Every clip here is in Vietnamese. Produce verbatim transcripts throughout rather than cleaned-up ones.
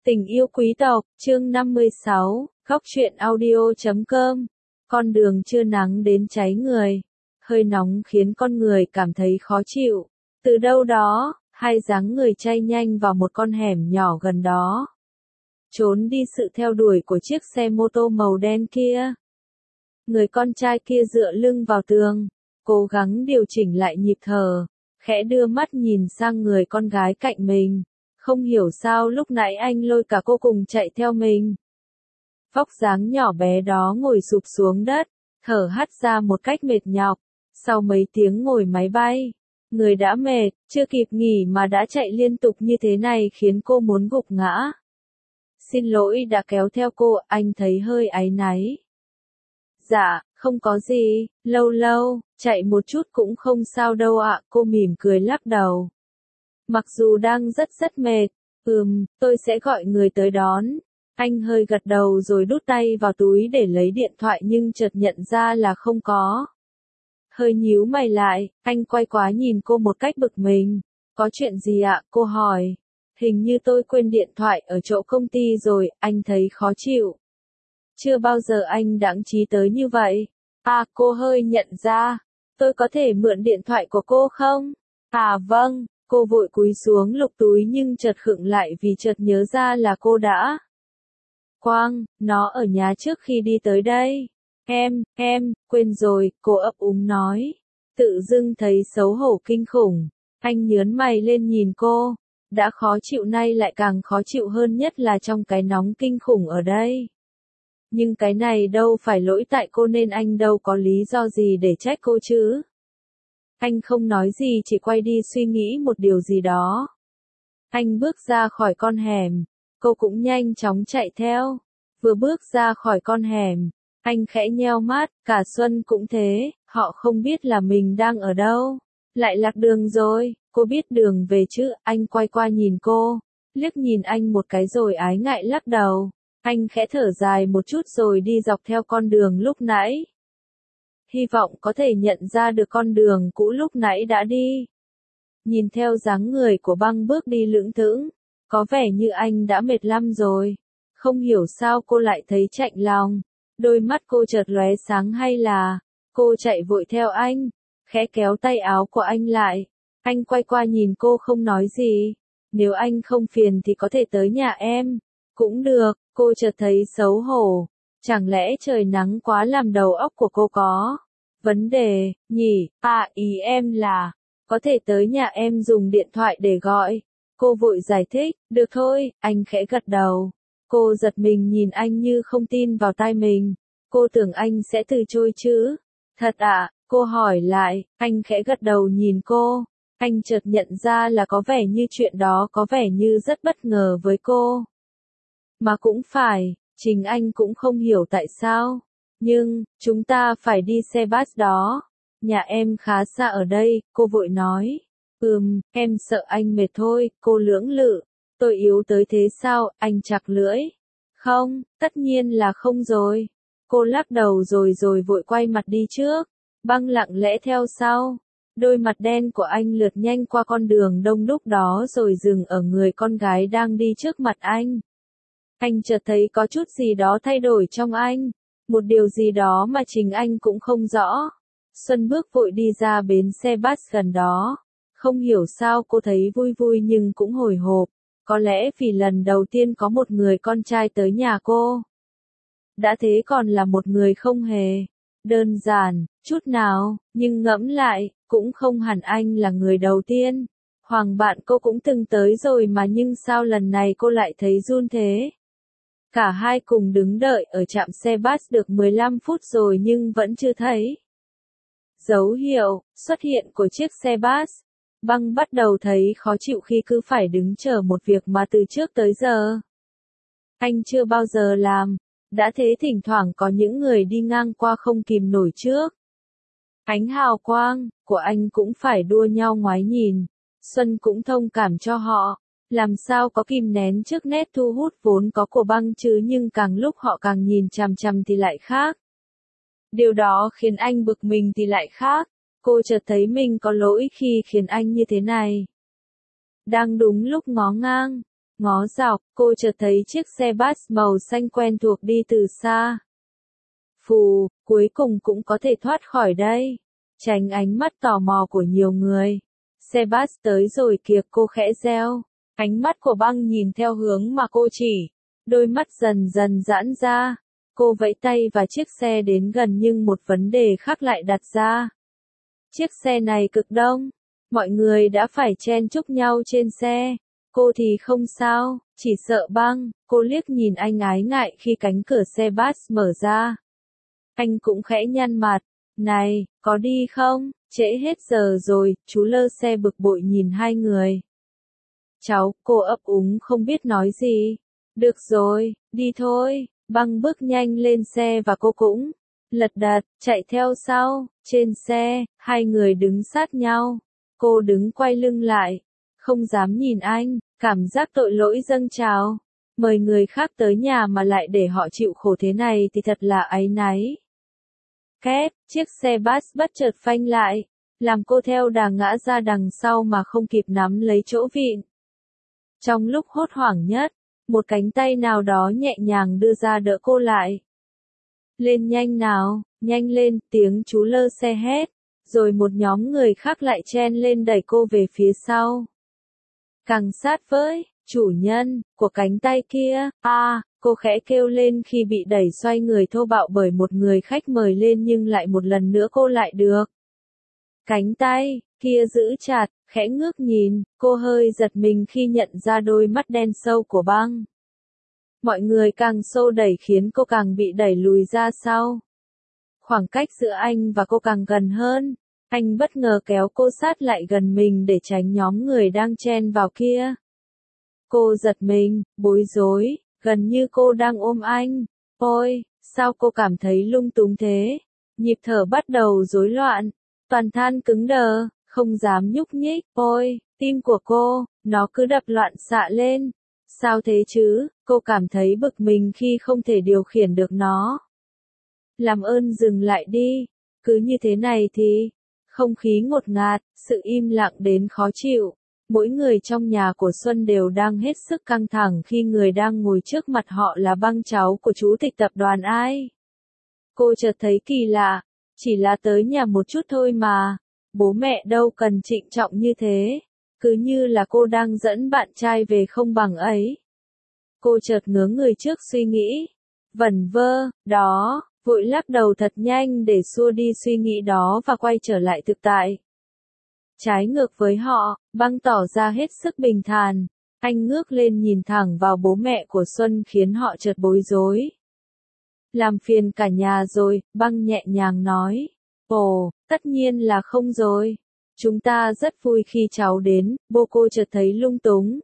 Tình yêu quý tộc, chương năm mươi sáu, góc truyện audio chấm com. Con đường trưa nắng đến cháy người. Hơi nóng khiến con người cảm thấy khó chịu. Từ đâu đó, hai dáng người chay nhanh vào một con hẻm nhỏ gần đó. Trốn đi sự theo đuổi của chiếc xe mô tô màu đen kia. Người con trai kia dựa lưng vào tường, cố gắng điều chỉnh lại nhịp thở, khẽ đưa mắt nhìn sang người con gái cạnh mình. Không hiểu sao lúc nãy anh lôi cả cô cùng chạy theo mình. Vóc dáng nhỏ bé đó ngồi sụp xuống đất, thở hắt ra một cách mệt nhọc. Sau mấy tiếng ngồi máy bay, người đã mệt, chưa kịp nghỉ mà đã chạy liên tục như thế này khiến cô muốn gục ngã. Xin lỗi đã kéo theo cô, anh thấy hơi áy náy. Dạ, không có gì, lâu lâu, chạy một chút cũng không sao đâu ạ, cô mỉm cười lắc đầu. Mặc dù đang rất rất mệt, ừm, tôi sẽ gọi người tới đón. Anh hơi gật đầu rồi đút tay vào túi để lấy điện thoại nhưng chợt nhận ra là không có. Hơi nhíu mày lại, anh quay qua nhìn cô một cách bực mình. Có chuyện gì ạ? Cô hỏi. Hình như tôi quên điện thoại ở chỗ công ty rồi, anh thấy khó chịu. Chưa bao giờ anh đãng trí tới như vậy. À, cô hơi nhận ra. Tôi có thể mượn điện thoại của cô không? À vâng. Cô vội cúi xuống lục túi nhưng chợt khựng lại vì chợt nhớ ra là cô đã quăng nó ở nhà trước khi đi tới đây. Em, em, quên rồi, cô ấp úng nói. Tự dưng thấy xấu hổ kinh khủng. Anh nhớn mày lên nhìn cô. Đã khó chịu nay lại càng khó chịu hơn nhất là trong cái nóng kinh khủng ở đây. Nhưng cái này đâu phải lỗi tại cô nên anh đâu có lý do gì để trách cô chứ. Anh không nói gì chỉ quay đi suy nghĩ một điều gì đó. Anh bước ra khỏi con hẻm, cô cũng nhanh chóng chạy theo. Vừa bước ra khỏi con hẻm, anh khẽ nheo mắt, cả Xuân cũng thế, họ không biết là mình đang ở đâu. Lại lạc đường rồi, cô biết đường về chứ, anh quay qua nhìn cô, liếc nhìn anh một cái rồi ái ngại lắc đầu. Anh khẽ thở dài một chút rồi đi dọc theo con đường lúc nãy. Hy vọng có thể nhận ra được con đường cũ lúc nãy đã đi. Nhìn theo dáng người của Băng bước đi lững thững, có vẻ như anh đã mệt lắm rồi. Không hiểu sao cô lại thấy chạnh lòng. Đôi mắt cô chợt lóe sáng hay là cô chạy vội theo anh, khẽ kéo tay áo của anh lại. Anh quay qua nhìn cô không nói gì. Nếu anh không phiền thì có thể tới nhà em. Cũng được, cô chợt thấy xấu hổ. Chẳng lẽ trời nắng quá làm đầu óc của cô có vấn đề, nhỉ? À, ý em là, có thể tới nhà em dùng điện thoại để gọi. Cô vội giải thích, được thôi, anh khẽ gật đầu. Cô giật mình nhìn anh như không tin vào tai mình. Cô tưởng anh sẽ từ chối chứ. Thật ạ, à? Cô hỏi lại, anh khẽ gật đầu nhìn cô. Anh chợt nhận ra là có vẻ như chuyện đó có vẻ như rất bất ngờ với cô. Mà cũng phải. Chính anh cũng không hiểu tại sao. Nhưng, chúng ta phải đi xe bus đó. Nhà em khá xa ở đây, cô vội nói. Ừm, em sợ anh mệt thôi, cô lưỡng lự. Tôi yếu tới thế sao, anh chặt lưỡi. Không, tất nhiên là không rồi. Cô lắc đầu rồi rồi vội quay mặt đi trước. Băng lặng lẽ theo sau. Đôi mặt đen của anh lướt nhanh qua con đường đông đúc đó rồi dừng ở người con gái đang đi trước mặt anh. Anh chợt thấy có chút gì đó thay đổi trong anh, một điều gì đó mà chính anh cũng không rõ. Xuân bước vội đi ra bến xe bus gần đó. Không hiểu sao cô thấy vui vui nhưng cũng hồi hộp, có lẽ vì lần đầu tiên có một người con trai tới nhà cô. Đã thế còn là một người không hề đơn giản, chút nào, nhưng ngẫm lại, cũng không hẳn anh là người đầu tiên. Hoàng bạn cô cũng từng tới rồi mà nhưng sao lần này cô lại thấy run thế? Cả hai cùng đứng đợi ở trạm xe bus được mười lăm phút rồi nhưng vẫn chưa thấy dấu hiệu xuất hiện của chiếc xe bus. Băng bắt đầu thấy khó chịu khi cứ phải đứng chờ một việc mà từ trước tới giờ anh chưa bao giờ làm. Đã thế thỉnh thoảng có những người đi ngang qua không kìm nổi trước ánh hào quang của anh cũng phải đua nhau ngoái nhìn. Xuân cũng thông cảm cho họ. Làm sao có kìm nén trước nét thu hút vốn có của Băng chứ nhưng càng lúc họ càng nhìn chằm chằm thì lại khác. Điều đó khiến anh bực mình thì lại khác. Cô chợt thấy mình có lỗi khi khiến anh như thế này. Đang đúng lúc ngó ngang, Ngó dọc, cô chợt thấy chiếc xe bus màu xanh quen thuộc đi từ xa. Phù, cuối cùng cũng có thể thoát khỏi đây. Tránh ánh mắt tò mò của nhiều người. Xe bus tới rồi kìa, cô khẽ reo. Ánh mắt của Băng nhìn theo hướng mà cô chỉ. Đôi mắt dần dần giãn ra. Cô vẫy tay và chiếc xe đến gần nhưng một vấn đề khác lại đặt ra. Chiếc xe này cực đông. Mọi người đã phải chen chúc nhau trên xe. Cô thì không sao, chỉ sợ Băng. Cô liếc nhìn anh ái ngại khi cánh cửa xe bus mở ra. Anh cũng khẽ nhăn mặt. Này, có đi không? Trễ hết giờ rồi, chú lơ xe bực bội nhìn hai người. Cháu, cô ấp úng không biết nói gì. Được rồi, đi thôi. Băng bước nhanh lên xe và cô cũng lật đật, chạy theo sau. Trên xe, hai người đứng sát nhau. Cô đứng quay lưng lại, không dám nhìn anh, cảm giác tội lỗi dâng trào. Mời người khác tới nhà mà lại để họ chịu khổ thế này thì thật là áy náy. Két, chiếc xe bus bất chợt phanh lại, làm cô theo đà ngã ra đằng sau mà không kịp nắm lấy chỗ vịn. Trong lúc hốt hoảng nhất, một cánh tay nào đó nhẹ nhàng đưa ra đỡ cô lại. Lên nhanh nào, nhanh lên, tiếng chú lơ xe hét, rồi một nhóm người khác lại chen lên đẩy cô về phía sau. Càng sát với, chủ nhân, của cánh tay kia, a à, cô khẽ kêu lên khi bị đẩy xoay người thô bạo bởi một người khách mời lên nhưng lại một lần nữa cô lại được. Cánh tay kia giữ chặt, khẽ ngước nhìn, cô hơi giật mình khi nhận ra đôi mắt đen sâu của Băng. Mọi người càng xô đẩy khiến cô càng bị đẩy lùi ra sau. Khoảng cách giữa anh và cô càng gần hơn. Anh bất ngờ kéo cô sát lại gần mình để tránh nhóm người đang chen vào kia. Cô giật mình, bối rối, gần như cô đang ôm anh. Ôi, sao cô cảm thấy lung túng thế? Nhịp thở bắt đầu rối loạn, toàn thân cứng đờ, không dám nhúc nhích. Ôi, tim của cô, nó cứ đập loạn xạ lên. Sao thế chứ? Cô cảm thấy bực mình khi không thể điều khiển được nó. Làm ơn dừng lại đi. Cứ như thế này thì... Không khí ngột ngạt, sự im lặng đến khó chịu. Mỗi người trong nhà của Xuân đều đang hết sức căng thẳng khi người đang ngồi trước mặt họ là Băng, cháu của chủ tịch tập đoàn ai. Cô chợt thấy kỳ lạ, chỉ là tới nhà một chút thôi mà. Bố mẹ đâu cần trịnh trọng như thế. Cứ như là cô đang dẫn bạn trai về không bằng ấy. Cô chợt ngớ người trước suy nghĩ. Vẩn vơ, đó. Vội lắc đầu thật nhanh để xua đi suy nghĩ đó và quay trở lại thực tại. Trái ngược với họ, Băng tỏ ra hết sức bình thản. Anh ngước lên nhìn thẳng vào bố mẹ của Xuân khiến họ chợt bối rối. Làm phiền cả nhà rồi, Băng nhẹ nhàng nói. Ồ, tất nhiên là không rồi. Chúng ta rất vui khi cháu đến, bố cô chợt thấy lung túng.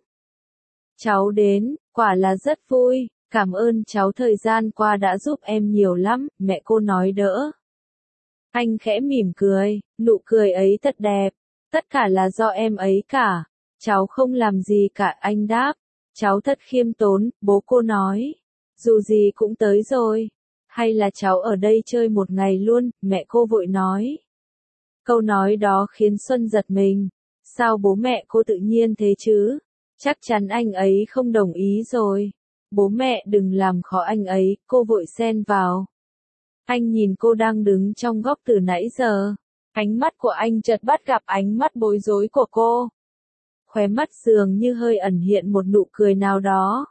Cháu đến, quả là rất vui. Cảm ơn cháu, thời gian qua đã giúp em nhiều lắm, mẹ cô nói đỡ. Anh khẽ mỉm cười, nụ cười ấy thật đẹp. Tất cả là do em ấy cả. Cháu không làm gì cả, anh đáp. Cháu thật khiêm tốn, bố cô nói. Dù gì cũng tới rồi. Hay là cháu ở đây chơi một ngày luôn, mẹ cô vội nói. Câu nói đó khiến Xuân giật mình. Sao bố mẹ cô tự nhiên thế chứ? Chắc chắn anh ấy không đồng ý rồi. Bố mẹ đừng làm khó anh ấy, cô vội xen vào. Anh nhìn cô đang đứng trong góc từ nãy giờ. Ánh mắt của anh chợt bắt gặp ánh mắt bối rối của cô. Khóe mắt dường như hơi ẩn hiện một nụ cười nào đó.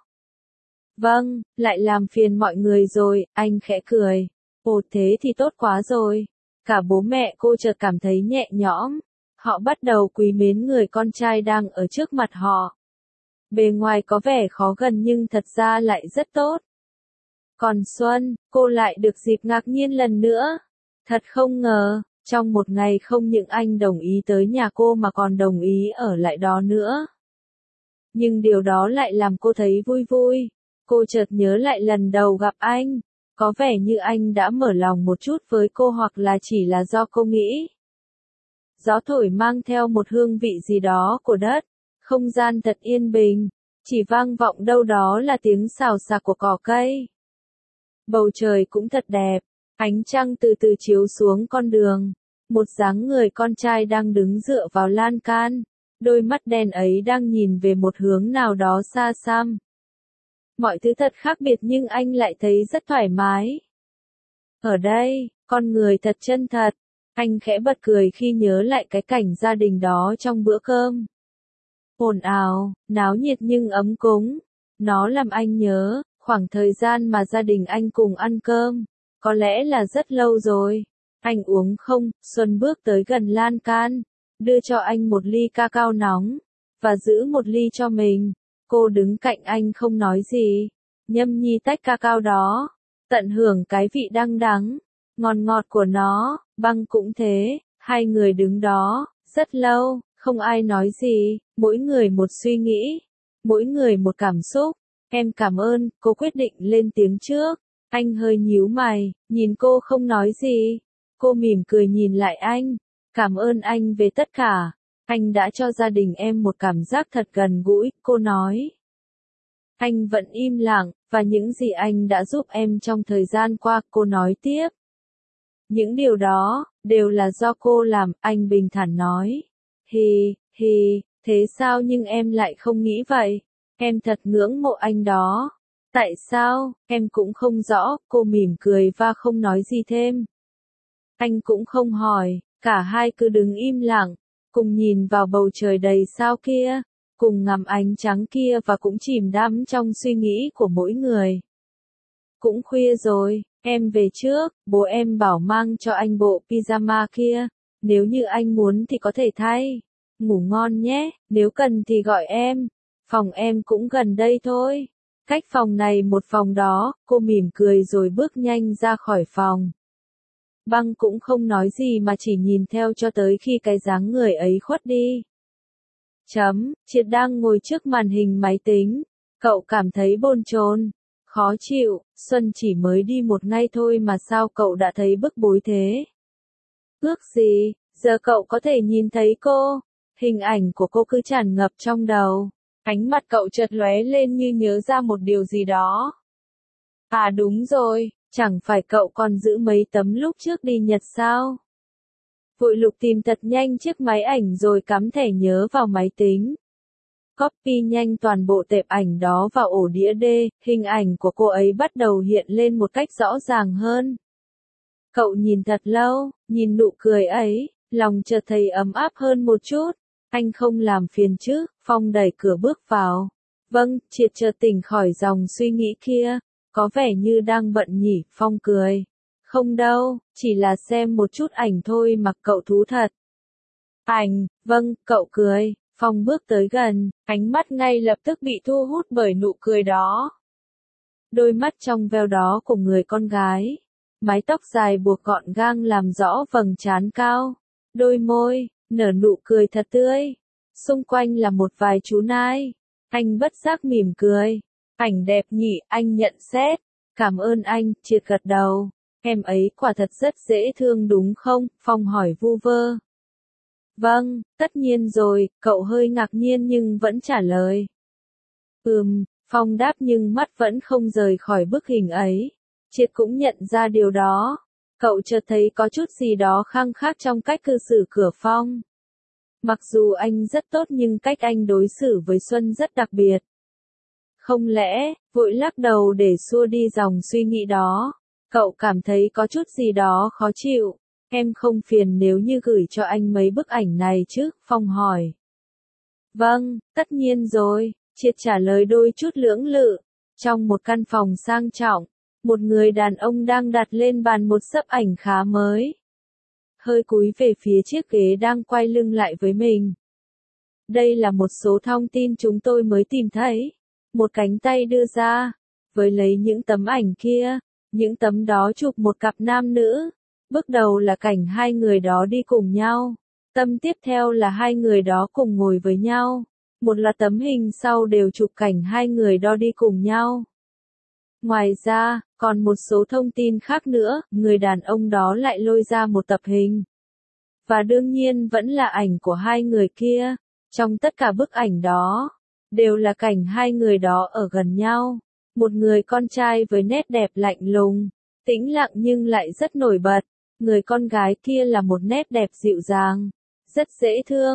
Vâng, lại làm phiền mọi người rồi, anh khẽ cười. Ồ, thế thì tốt quá rồi. Cả bố mẹ cô chợt cảm thấy nhẹ nhõm. Họ bắt đầu quý mến người con trai đang ở trước mặt họ. Bề ngoài có vẻ khó gần nhưng thật ra lại rất tốt. Còn Xuân, cô lại được dịp ngạc nhiên lần nữa. Thật không ngờ, trong một ngày không những anh đồng ý tới nhà cô mà còn đồng ý ở lại đó nữa. Nhưng điều đó lại làm cô thấy vui vui. Cô chợt nhớ lại lần đầu gặp anh. Có vẻ như anh đã mở lòng một chút với cô hoặc là chỉ là do cô nghĩ. Gió thổi mang theo một hương vị gì đó của đất. Không gian thật yên bình, chỉ vang vọng đâu đó là tiếng xào xạc của cỏ cây. Bầu trời cũng thật đẹp, ánh trăng từ từ chiếu xuống con đường. Một dáng người con trai đang đứng dựa vào lan can, đôi mắt đen ấy đang nhìn về một hướng nào đó xa xăm. Mọi thứ thật khác biệt nhưng anh lại thấy rất thoải mái. Ở đây, con người thật chân thật. Anh khẽ bật cười khi nhớ lại cái cảnh gia đình đó trong bữa cơm. Ồn ào, náo nhiệt nhưng ấm cúng. Nó làm anh nhớ, khoảng thời gian mà gia đình anh cùng ăn cơm. Có lẽ là rất lâu rồi. Anh uống không, Xuân bước tới gần lan can, đưa cho anh một ly cacao nóng, và giữ một ly cho mình. Cô đứng cạnh anh không nói gì, nhâm nhi tách cacao đó, tận hưởng cái vị đắng đắng, ngọt ngọt của nó. Băng cũng thế, hai người đứng đó, rất lâu, không ai nói gì, mỗi người một suy nghĩ, mỗi người một cảm xúc. Em cảm ơn, cô quyết định lên tiếng trước. Anh hơi nhíu mày, nhìn cô không nói gì. Cô mỉm cười nhìn lại anh. Cảm ơn anh về tất cả. Anh đã cho gia đình em một cảm giác thật gần gũi, cô nói. Anh vẫn im lặng, và những gì anh đã giúp em trong thời gian qua, cô nói tiếp. Những điều đó, đều là do cô làm, anh bình thản nói. Hì, hì, thế sao nhưng em lại không nghĩ vậy? Em thật ngưỡng mộ anh đó. Tại sao, em cũng không rõ, cô mỉm cười và không nói gì thêm. Anh cũng không hỏi, cả hai cứ đứng im lặng, cùng nhìn vào bầu trời đầy sao kia, cùng ngắm ánh trắng kia và cũng chìm đắm trong suy nghĩ của mỗi người. Cũng khuya rồi, em về trước, bố em bảo mang cho anh bộ pyjama kia, nếu như anh muốn thì có thể thay. Ngủ ngon nhé, nếu cần thì gọi em, phòng em cũng gần đây thôi. Cách phòng này một phòng đó, cô mỉm cười rồi bước nhanh ra khỏi phòng. Băng cũng không nói gì mà chỉ nhìn theo cho tới khi cái dáng người ấy khuất đi. Chấm, Triệt đang ngồi trước màn hình máy tính. Cậu cảm thấy bồn chồn, khó chịu, Xuân chỉ mới đi một ngày thôi mà sao cậu đã thấy bức bối thế? Ước gì, giờ cậu có thể nhìn thấy cô. Hình ảnh của cô cứ tràn ngập trong đầu. Ánh mặt cậu chợt lóe lên như nhớ ra một điều gì đó. À đúng rồi, chẳng phải cậu còn giữ mấy tấm lúc trước đi Nhật sao? Vội lục tìm thật nhanh chiếc máy ảnh rồi cắm thẻ nhớ vào máy tính. Copy nhanh toàn bộ tệp ảnh đó vào ổ đĩa D, hình ảnh của cô ấy bắt đầu hiện lên một cách rõ ràng hơn. Cậu nhìn thật lâu, nhìn nụ cười ấy, lòng chợt thấy ấm áp hơn một chút. Anh không làm phiền chứ, Phong đẩy cửa bước vào. Vâng, Triệt chợt tỉnh khỏi dòng suy nghĩ kia. Có vẻ như đang bận nhỉ, Phong cười. Không đâu, chỉ là xem một chút ảnh thôi mà cậu thú thật. Ảnh, vâng, cậu cười. Phong bước tới gần, ánh mắt ngay lập tức bị thu hút bởi nụ cười đó. Đôi mắt trong veo đó của người con gái. Mái tóc dài buộc gọn gàng làm rõ vầng trán cao. Đôi môi, nở nụ cười thật tươi. Xung quanh là một vài chú nai. Anh bất giác mỉm cười. Ảnh đẹp nhỉ, anh nhận xét. Cảm ơn anh, Triệt gật đầu. Em ấy quả thật rất dễ thương đúng không? Phong hỏi vu vơ. Vâng, tất nhiên rồi, cậu hơi ngạc nhiên nhưng vẫn trả lời. Ừm, Phong đáp nhưng mắt vẫn không rời khỏi bức hình ấy. Triệt cũng nhận ra điều đó. Cậu chợt thấy có chút gì đó khăng khắc trong cách cư xử của Phong. Mặc dù anh rất tốt nhưng cách anh đối xử với Xuân rất đặc biệt. Không lẽ, vội lắc đầu để xua đi dòng suy nghĩ đó. Cậu cảm thấy có chút gì đó khó chịu. Em không phiền nếu như gửi cho anh mấy bức ảnh này chứ, Phong hỏi. Vâng, tất nhiên rồi, Triệt trả lời đôi chút lưỡng lự. Trong một căn phòng sang trọng, một người đàn ông đang đặt lên bàn một xấp ảnh khá mới. Hơi cúi về phía chiếc ghế đang quay lưng lại với mình. Đây là một số thông tin chúng tôi mới tìm thấy. Một cánh tay đưa ra, với lấy những tấm ảnh kia, những tấm đó chụp một cặp nam nữ. Bước đầu là cảnh hai người đó đi cùng nhau. Tấm tiếp theo là hai người đó cùng ngồi với nhau. Một loạt tấm hình sau đều chụp cảnh hai người đó đi cùng nhau. Ngoài ra, còn một số thông tin khác nữa, người đàn ông đó lại lôi ra một tập hình. Và đương nhiên vẫn là ảnh của hai người kia. Trong tất cả bức ảnh đó, đều là cảnh hai người đó ở gần nhau. Một người con trai với nét đẹp lạnh lùng, tĩnh lặng nhưng lại rất nổi bật. Người con gái kia là một nét đẹp dịu dàng, rất dễ thương,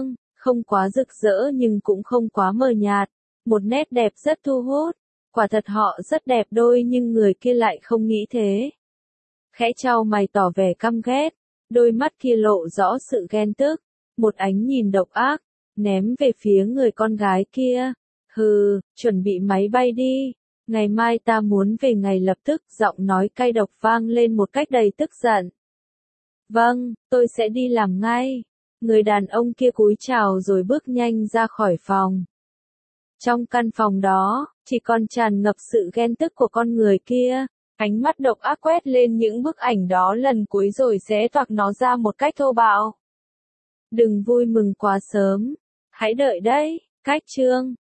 không quá rực rỡ nhưng cũng không quá mờ nhạt, một nét đẹp rất thu hút. Quả thật họ rất đẹp đôi nhưng người kia lại không nghĩ thế. Khẽ chau mày tỏ vẻ căm ghét, đôi mắt kia lộ rõ sự ghen tức, một ánh nhìn độc ác, ném về phía người con gái kia. Hừ, chuẩn bị máy bay đi, ngày mai ta muốn về ngay lập tức, giọng nói cay độc vang lên một cách đầy tức giận. Vâng, tôi sẽ đi làm ngay. Người đàn ông kia cúi chào rồi bước nhanh ra khỏi phòng. Trong căn phòng đó, chỉ còn tràn ngập sự ghen tức của con người kia. Ánh mắt độc ác quét lên những bức ảnh đó lần cuối rồi xé toạc nó ra một cách thô bạo. Đừng vui mừng quá sớm. Hãy đợi đấy, cách chương.